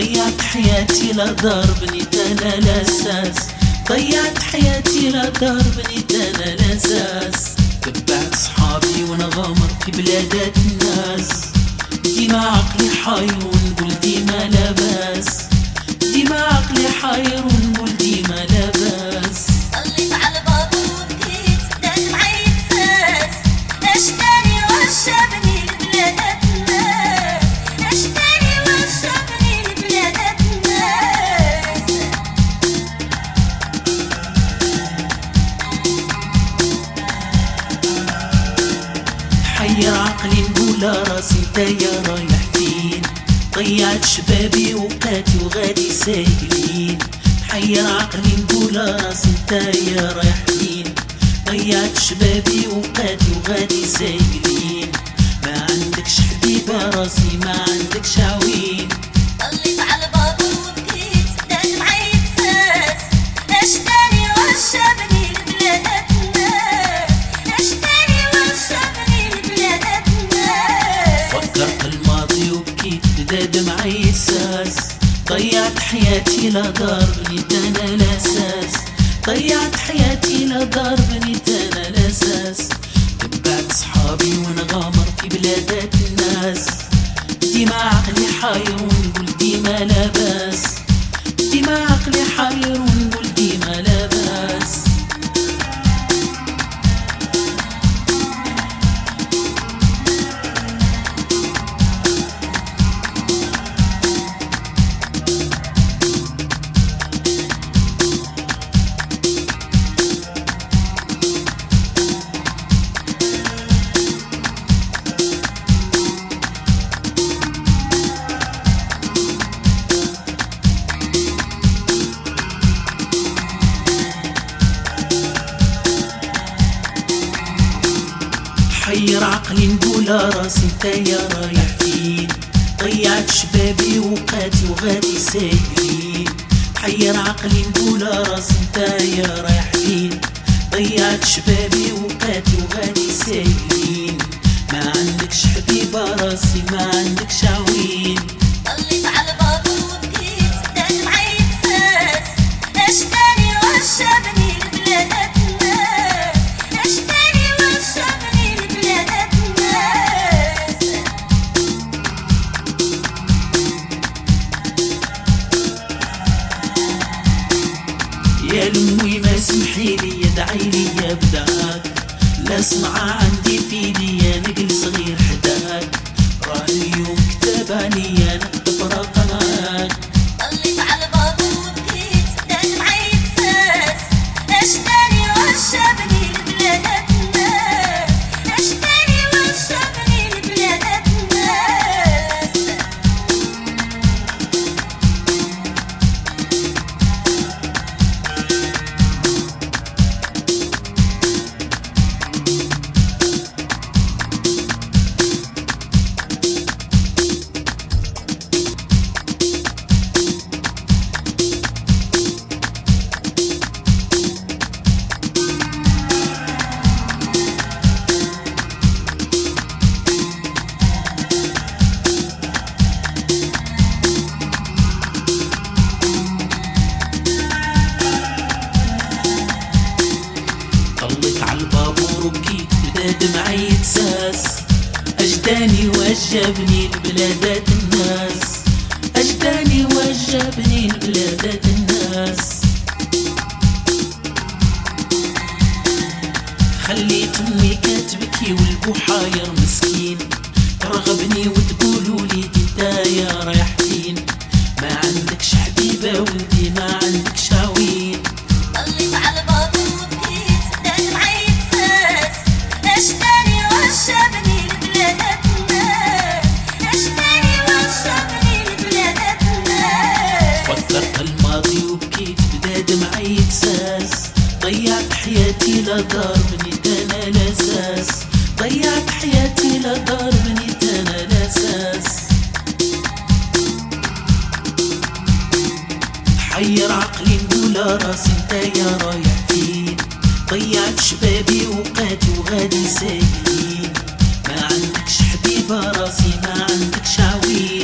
ضيعت حياتي لا دار بنيت انا الاساس، ضيعت حياتي لا دار بنيت انا الاساس. تبعت صحابي ونغامر في بلادات الناس، ديما عقلي حاير ونقول ديما لاباس، ديما عقلي حاير ونقول ديما لاباس. طليت على الباب وبكيت بدات معي تفاس، اشتاني وشابني لبلادات الناس، اشتاني وشابني لبلادات الناس. حير عقلي نقول راسي نتايا رايح فين، ضيعت شبابي وقتي وغادي سايقين. حير عقلي نقول راسي نتايا رايح فين، ضيعت شبابي وقتي وغادي سايقين. ما عندكش حبيبة راسي ما عندكش عوين. طليت على الباب وبكيت بدات معي تفاس، اشتاني وشابني لبلادات الناس، اشتاني وشابني لبلادات الناس. فكرت الماضي وبكيت بدا دمعي ساس، ضيعت حياتي لا دار بنيت انا الاساس، ضيعت حياتي لا دار بنيت انا الاساس. تبعت صحابي ونغامر في بلادات الناس، ديما عقلي حاير ونقول ديما لاباس، ديما عقلي حاير ونقول ديما لاباس. حير عقلي نقول راسي نتايا رايح فين، ضيعت شبابي وقتي وغادي سايقين. حير عقلي نقول راسي نتايا رايح فين، ضيعت شبابي وقتي وغادي سايقين. ما عندكش حبيبة راسي ما عندكش عوين. طليت على الباب وبكيت بدات معي تفاس، اشتاني وشابني لبلادات الناس، اشتاني وشابني لبلادات الناس. يا لمي ما سمحيلي ادعيلي يا بداك، لا سمعة عندي في ايدي نقل صغير حداك، راه اليوم كتاب عليا نكتب رقمك. طليت على الباب وبكيت بدات معي تفاس، اشتاني وشابني لبلادات الناس، اشتاني وشابني لبلادات الناس. طلت عالبابور وبكيت بدا دمعي يتساس، اجداني وجبني لبلادات الناس، اجداني وجبني لبلادات الناس. خليت امي كاتبكي والبحاير مسكين، ترغبني وتقولوا لي نتايا رايح فين، ما عندكش حبيبة وانتي ما عندكش عوين. طليت على الباب وبكيت بدات معي تفاس، اشتاني وشابني لبلادات الناس، اشتاني وشابني لبلادات الناس. فكرت الماضي وبكيت بدا دمعي يتساس، ضيعت حياتي لا دار بنيت انا الاساس، ضيعت حياتي لا دار بنيت انا الاساس. حير عقلي نقول راسي نتايا رايح فين، ضيعت شبابي وقتي وغادي سايقين. ما عندكش حبيبة راسي ما عندكش عوين.